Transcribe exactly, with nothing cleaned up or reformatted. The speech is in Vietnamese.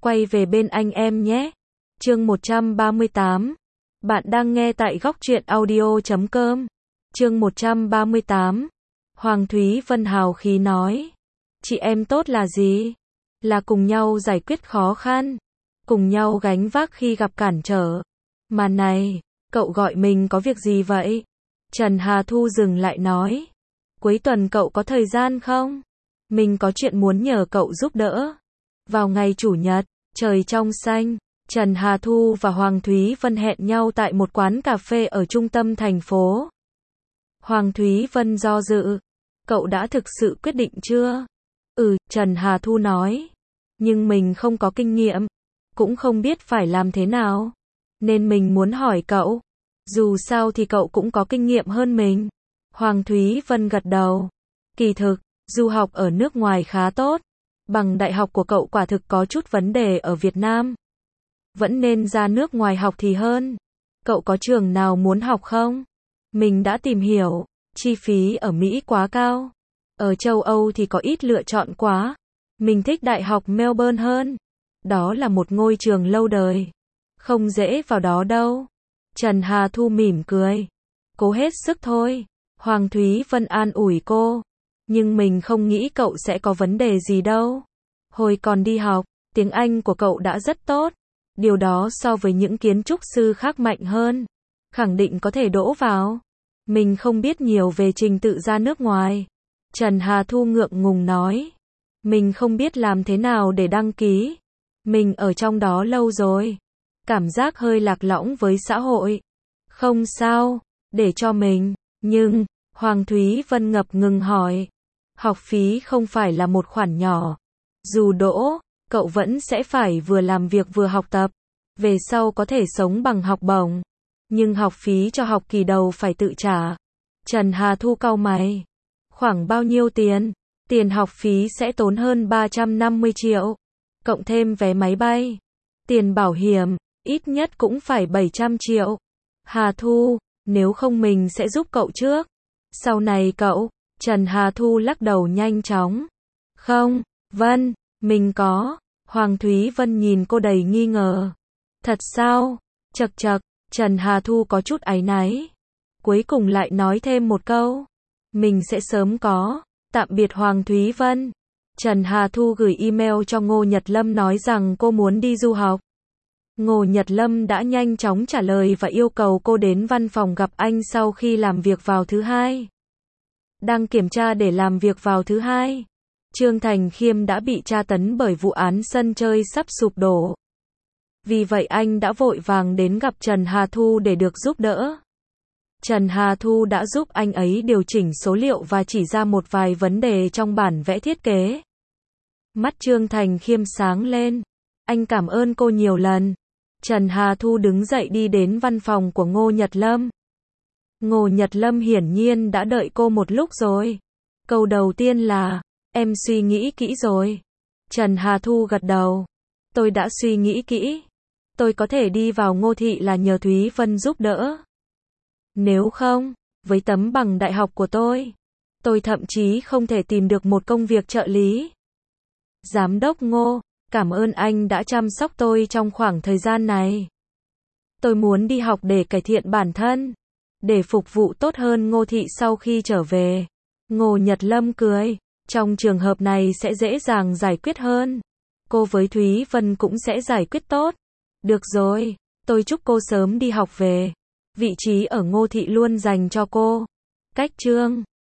quay về bên anh em nhé. Chương một trăm ba mươi tám. Bạn đang nghe tại góc truyện audio chấm com. Chương một trăm ba mươi tám. Hoàng Thúy Vân hào khí nói. Chị em tốt là gì? Là cùng nhau giải quyết khó khăn, cùng nhau gánh vác khi gặp cản trở. Mà này, cậu gọi mình có việc gì vậy? Trần Hà Thu dừng lại nói. Cuối tuần cậu có thời gian không? Mình có chuyện muốn nhờ cậu giúp đỡ. Vào ngày chủ nhật, trời trong xanh, Trần Hà Thu và Hoàng Thúy Vân hẹn nhau tại một quán cà phê ở trung tâm thành phố. Hoàng Thúy Vân do dự. Cậu đã thực sự quyết định chưa? Ừ, Trần Hà Thu nói. Nhưng mình không có kinh nghiệm, cũng không biết phải làm thế nào. Nên mình muốn hỏi cậu. Dù sao thì cậu cũng có kinh nghiệm hơn mình. Hoàng Thúy Vân gật đầu. Kỳ thực, du học ở nước ngoài khá tốt. Bằng đại học của cậu quả thực có chút vấn đề ở Việt Nam. Vẫn nên ra nước ngoài học thì hơn. Cậu có trường nào muốn học không? Mình đã tìm hiểu, chi phí ở Mỹ quá cao. Ở châu Âu thì có ít lựa chọn quá. Mình thích Đại học Melbourne hơn. Đó là một ngôi trường lâu đời. Không dễ vào đó đâu. Trần Hà Thu mỉm cười. Cố hết sức thôi. Hoàng Thúy Vân an ủi cô. Nhưng mình không nghĩ cậu sẽ có vấn đề gì đâu. Hồi còn đi học, tiếng Anh của cậu đã rất tốt. Điều đó so với những kiến trúc sư khác mạnh hơn. Khẳng định có thể đỗ vào. Mình không biết nhiều về trình tự ra nước ngoài. Trần Hà Thu ngượng ngùng nói. Mình không biết làm thế nào để đăng ký. Mình ở trong đó lâu rồi. Cảm giác hơi lạc lõng với xã hội. Không sao, để cho mình. Nhưng, Hoàng Thúy Vân ngập ngừng hỏi. Học phí không phải là một khoản nhỏ. Dù đỗ, cậu vẫn sẽ phải vừa làm việc vừa học tập. Về sau có thể sống bằng học bổng. Nhưng học phí cho học kỳ đầu phải tự trả. Trần Hà Thu cau mày. Khoảng bao nhiêu tiền? Tiền học phí sẽ tốn hơn ba trăm năm mươi triệu. Cộng thêm vé máy bay. Tiền bảo hiểm, ít nhất cũng phải bảy trăm triệu. Hà Thu, nếu không mình sẽ giúp cậu trước. Sau này cậu, Trần Hà Thu lắc đầu nhanh chóng. Không, Vân, mình có. Hoàng Thúy Vân nhìn cô đầy nghi ngờ. Thật sao? Chậc chậc, Trần Hà Thu có chút áy náy. Cuối cùng lại nói thêm một câu. Mình sẽ sớm có. Tạm biệt Hoàng Thúy Vân. Trần Hà Thu gửi email cho Ngô Nhật Lâm nói rằng cô muốn đi du học. Ngô Nhật Lâm đã nhanh chóng trả lời và yêu cầu cô đến văn phòng gặp anh sau khi làm việc vào thứ hai. Đang kiểm tra để làm việc vào thứ hai. Trương Thành Khiêm đã bị tra tấn bởi vụ án sân chơi sắp sụp đổ. Vì vậy anh đã vội vàng đến gặp Trần Hà Thu để được giúp đỡ. Trần Hà Thu đã giúp anh ấy điều chỉnh số liệu và chỉ ra một vài vấn đề trong bản vẽ thiết kế. Mắt Trương Thành Khiêm sáng lên. Anh cảm ơn cô nhiều lần. Trần Hà Thu đứng dậy đi đến văn phòng của Ngô Nhật Lâm. Ngô Nhật Lâm hiển nhiên đã đợi cô một lúc rồi. Câu đầu tiên là, em suy nghĩ kỹ rồi. Trần Hà Thu gật đầu. Tôi đã suy nghĩ kỹ. Tôi có thể đi vào Ngô Thị là nhờ Thúy Vân giúp đỡ. Nếu không, với tấm bằng đại học của tôi, tôi thậm chí không thể tìm được một công việc trợ lý. Giám đốc Ngô, cảm ơn anh đã chăm sóc tôi trong khoảng thời gian này. Tôi muốn đi học để cải thiện bản thân, để phục vụ tốt hơn Ngô Thị sau khi trở về. Ngô Nhật Lâm cười, trong trường hợp này sẽ dễ dàng giải quyết hơn. Cô với Thúy Vân cũng sẽ giải quyết tốt. Được rồi, tôi chúc cô sớm đi học về. Vị trí ở Ngô Thị luôn dành cho cô. Cách Trương